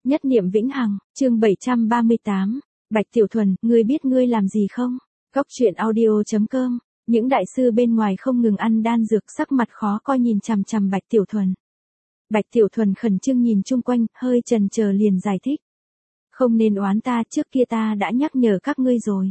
Nhất niệm vĩnh hằng, chương 738. Bạch Tiểu Thuần, ngươi biết ngươi làm gì không? Góc truyện audio.com. Những đại sư bên ngoài không ngừng ăn đan dược, sắc mặt khó coi nhìn chằm chằm Bạch Tiểu Thuần. Bạch Tiểu Thuần khẩn trương nhìn chung quanh, hơi chần chờ liền giải thích. Không nên oán ta, trước kia ta đã nhắc nhở các ngươi rồi.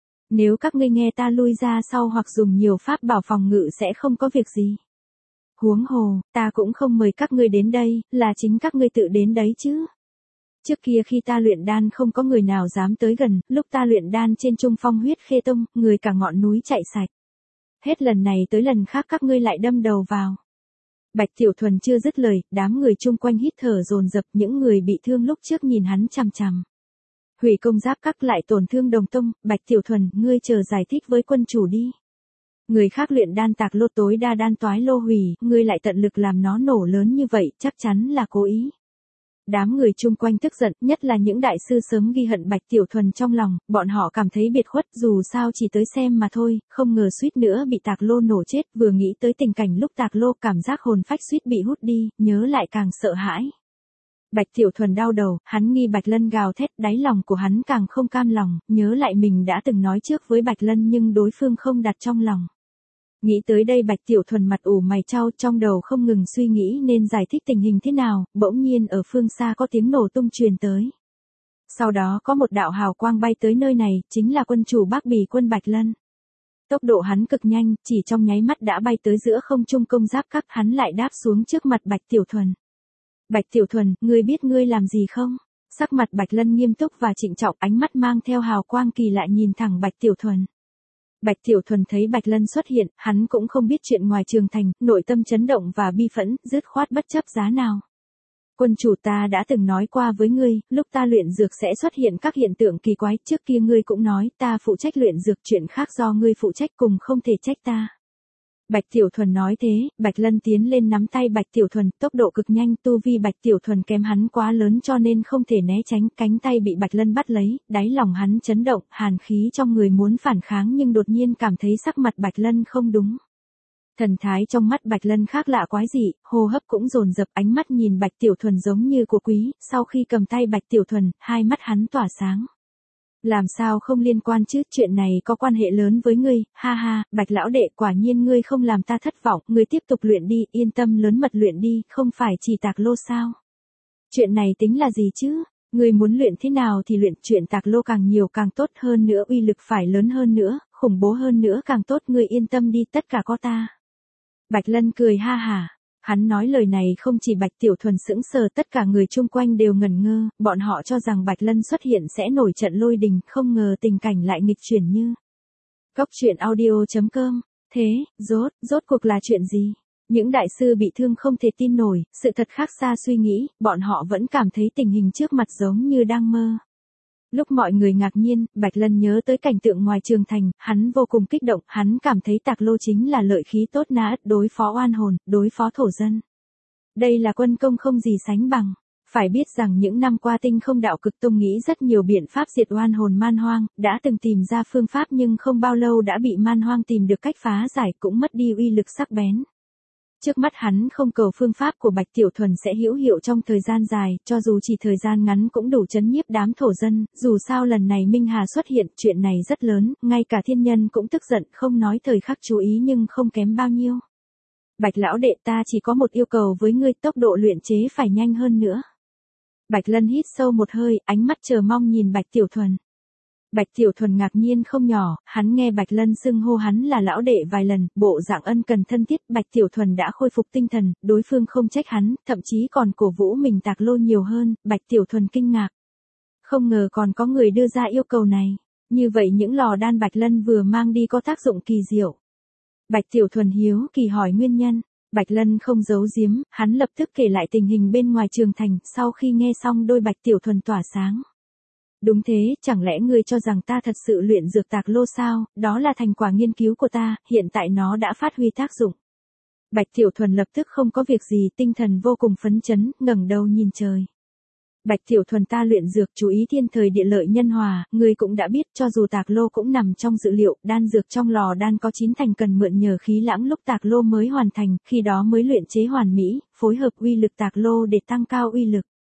Nếu các ngươi nghe ta lui ra sau hoặc dùng nhiều pháp bảo phòng ngự sẽ không có việc gì. Huống hồ, ta cũng không mời các ngươi đến đây, là chính các ngươi tự đến đấy chứ. Trước kia khi ta luyện đan không có người nào dám tới gần, lúc ta luyện đan trên Trung Phong Huyết Khê Tông, người cả ngọn núi chạy sạch. Hết lần này tới lần khác các ngươi lại đâm đầu vào. Bạch Tiểu Thuần chưa dứt lời, đám người chung quanh hít thở dồn dập, những người bị thương lúc trước nhìn hắn chằm chằm. Hủy công giáp các lại tổn thương đồng tông, Bạch Tiểu Thuần, ngươi chờ giải thích với quân chủ đi. Người khác luyện đan tạc lô tối đa đan toái lô hủy, ngươi lại tận lực làm nó nổ lớn như vậy, chắc chắn là cố ý. Đám người chung quanh tức giận, nhất là những đại sư sớm ghi hận Bạch Tiểu Thuần trong lòng, bọn họ cảm thấy biệt khuất, dù sao chỉ tới xem mà thôi, không ngờ suýt nữa bị tạc lô nổ chết, vừa nghĩ tới tình cảnh lúc tạc lô cảm giác hồn phách suýt bị hút đi, nhớ lại càng sợ hãi. Bạch Tiểu Thuần đau đầu, hắn nghi Bạch Lân gào thét, đáy lòng của hắn càng không cam lòng, nhớ lại mình đã từng nói trước với Bạch Lân nhưng đối phương không đặt trong lòng. Nghĩ tới đây Bạch Tiểu Thuần mặt ủ mày chau, trong đầu không ngừng suy nghĩ nên giải thích tình hình thế nào, bỗng nhiên ở phương xa có tiếng nổ tung truyền tới. Sau đó có một đạo hào quang bay tới nơi này, chính là quân chủ Bắc Bì quân Bạch Lân. Tốc độ hắn cực nhanh, chỉ trong nháy mắt đã bay tới giữa không trung công giáp các, hắn lại đáp xuống trước mặt Bạch Tiểu Thuần. Bạch Tiểu Thuần, ngươi biết ngươi làm gì không? Sắc mặt Bạch Lân nghiêm túc và trịnh trọng, ánh mắt mang theo hào quang kỳ lạ nhìn thẳng Bạch Tiểu Thuần. Bạch Tiểu Thuần thấy Bạch Lân xuất hiện, hắn cũng không biết chuyện ngoài trường thành, nội tâm chấn động và bi phẫn, dứt khoát bất chấp giá nào. Quân chủ, ta đã từng nói qua với ngươi, lúc ta luyện dược sẽ xuất hiện các hiện tượng kỳ quái, trước kia ngươi cũng nói, ta phụ trách luyện dược, chuyện khác do ngươi phụ trách, cùng không thể trách ta. Bạch Tiểu Thuần nói thế, Bạch Lân tiến lên nắm tay Bạch Tiểu Thuần, tốc độ cực nhanh, tu vi Bạch Tiểu Thuần kém hắn quá lớn cho nên không thể né tránh, cánh tay bị Bạch Lân bắt lấy, đáy lòng hắn chấn động, hàn khí trong người muốn phản kháng nhưng đột nhiên cảm thấy sắc mặt Bạch Lân không đúng. Thần thái trong mắt Bạch Lân khác lạ quái dị, hô hấp cũng dồn dập, ánh mắt nhìn Bạch Tiểu Thuần giống như của quý, sau khi cầm tay Bạch Tiểu Thuần, hai mắt hắn tỏa sáng. Làm sao không liên quan chứ, chuyện này có quan hệ lớn với ngươi, ha ha, Bạch lão đệ, quả nhiên ngươi không làm ta thất vọng, ngươi tiếp tục luyện đi, yên tâm lớn mật luyện đi, không phải chỉ tạc lô sao? Chuyện này tính là gì chứ? Ngươi muốn luyện thế nào thì luyện, chuyện tạc lô càng nhiều càng tốt, hơn nữa uy lực phải lớn hơn nữa, khủng bố hơn nữa càng tốt, ngươi yên tâm đi, tất cả có ta. Bạch Lân cười ha hả. Hắn nói lời này không chỉ Bạch Tiểu Thuần sững sờ, tất cả người chung quanh đều ngẩn ngơ, bọn họ cho rằng Bạch Lân xuất hiện sẽ nổi trận lôi đình, không ngờ tình cảnh lại nghịch chuyển như. Góc truyện audio.com. Thế, rốt cuộc là chuyện gì? Những đại sư bị thương không thể tin nổi, sự thật khác xa suy nghĩ, bọn họ vẫn cảm thấy tình hình trước mặt giống như đang mơ. Lúc mọi người ngạc nhiên, Bạch Lân nhớ tới cảnh tượng ngoài trường thành, hắn vô cùng kích động, hắn cảm thấy tạc lô chính là lợi khí tốt nã, đối phó oan hồn, đối phó thổ dân. Đây là quân công không gì sánh bằng. Phải biết rằng những năm qua Tinh Không Đạo Cực Tông nghĩ rất nhiều biện pháp diệt oan hồn man hoang, đã từng tìm ra phương pháp nhưng không bao lâu đã bị man hoang tìm được cách phá giải, cũng mất đi uy lực sắc bén. Trước mắt hắn không cầu phương pháp của Bạch Tiểu Thuần sẽ hữu hiệu trong thời gian dài, cho dù chỉ thời gian ngắn cũng đủ chấn nhiếp đám thổ dân, dù sao lần này Minh Hà xuất hiện, chuyện này rất lớn, ngay cả thiên nhân cũng tức giận, không nói thời khắc chú ý nhưng không kém bao nhiêu. Bạch lão đệ, ta chỉ có một yêu cầu với ngươi, tốc độ luyện chế phải nhanh hơn nữa. Bạch Lân hít sâu một hơi, ánh mắt chờ mong nhìn Bạch Tiểu Thuần. Bạch Tiểu Thuần ngạc nhiên không nhỏ, hắn nghe Bạch Lân xưng hô hắn là lão đệ vài lần, bộ dạng ân cần thân thiết, Bạch Tiểu Thuần đã khôi phục tinh thần, đối phương không trách hắn, thậm chí còn cổ vũ mình tạc lô nhiều hơn, Bạch Tiểu Thuần kinh ngạc. Không ngờ còn có người đưa ra yêu cầu này, như vậy những lò đan Bạch Lân vừa mang đi có tác dụng kỳ diệu. Bạch Tiểu Thuần hiếu kỳ hỏi nguyên nhân, Bạch Lân không giấu giếm, hắn lập tức kể lại tình hình bên ngoài trường thành, sau khi nghe xong đôi Bạch Tiểu Thuần tỏa sáng. Đúng thế, chẳng lẽ ngươi cho rằng ta thật sự luyện dược tạc lô sao, đó là thành quả nghiên cứu của ta, hiện tại nó đã phát huy tác dụng. Bạch Tiểu Thuần lập tức không có việc gì, tinh thần vô cùng phấn chấn, ngẩng đầu nhìn trời. Bạch Tiểu Thuần, ta luyện dược chú ý thiên thời địa lợi nhân hòa, ngươi cũng đã biết, cho dù tạc lô cũng nằm trong dự liệu, đan dược trong lò đan có 9 thành cần mượn nhờ khí lãng lúc tạc lô mới hoàn thành, khi đó mới luyện chế hoàn mỹ, phối hợp uy lực tạc lô để tăng cao uy lực.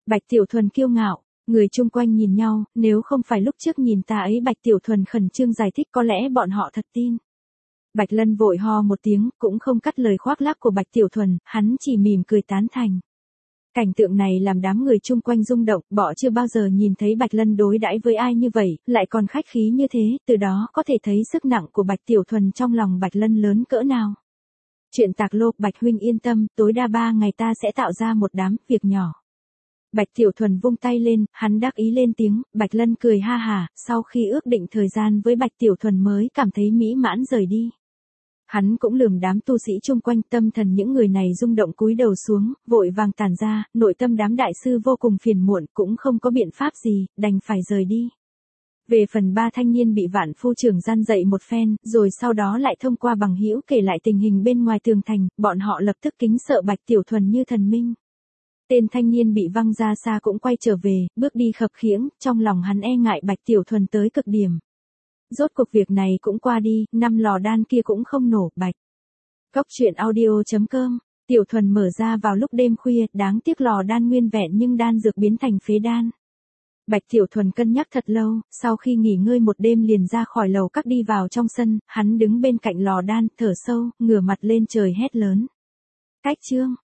Bạch Tiểu Thuần kiêu ngạo, người chung quanh nhìn nhau, nếu không phải lúc trước nhìn ta ấy Bạch Tiểu Thuần khẩn trương giải thích có lẽ bọn họ thật tin. Bạch Lân vội ho một tiếng, cũng không cắt lời khoác lác của Bạch Tiểu Thuần, hắn chỉ mỉm cười tán thành. Cảnh tượng này làm đám người chung quanh rung động, họ chưa bao giờ nhìn thấy Bạch Lân đối đãi với ai như vậy, lại còn khách khí như thế, từ đó có thể thấy sức nặng của Bạch Tiểu Thuần trong lòng Bạch Lân lớn cỡ nào. Chuyện tạc lô, Bạch huynh yên tâm, tối đa 3 ngày ta sẽ tạo ra một đám việc nhỏ. Bạch Tiểu Thuần vung tay lên, hắn đắc ý lên tiếng, Bạch Lân cười ha hả, sau khi ước định thời gian với Bạch Tiểu Thuần mới cảm thấy mỹ mãn rời đi. Hắn cũng lườm đám tu sĩ chung quanh, tâm thần những người này rung động cúi đầu xuống, vội vàng tản ra, nội tâm đám đại sư vô cùng phiền muộn, cũng không có biện pháp gì, đành phải rời đi. Về phần 3 thanh niên bị Vạn Phu trưởng gian dạy một phen, rồi sau đó lại thông qua bằng hữu kể lại tình hình bên ngoài tường thành, bọn họ lập tức kính sợ Bạch Tiểu Thuần như thần minh. Tên thanh niên bị văng ra xa cũng quay trở về, bước đi khập khiễng, trong lòng hắn e ngại Bạch Tiểu Thuần tới cực điểm. Rốt cuộc việc này cũng qua đi, 5 lò đan kia cũng không nổ, Bạch. Góc truyện audio.com, Tiểu Thuần mở ra vào lúc đêm khuya, đáng tiếc lò đan nguyên vẹn nhưng đan dược biến thành phế đan. Bạch Tiểu Thuần cân nhắc thật lâu, sau khi nghỉ ngơi một đêm liền ra khỏi lầu các đi vào trong sân, hắn đứng bên cạnh lò đan, thở sâu, ngửa mặt lên trời hét lớn. Cách chương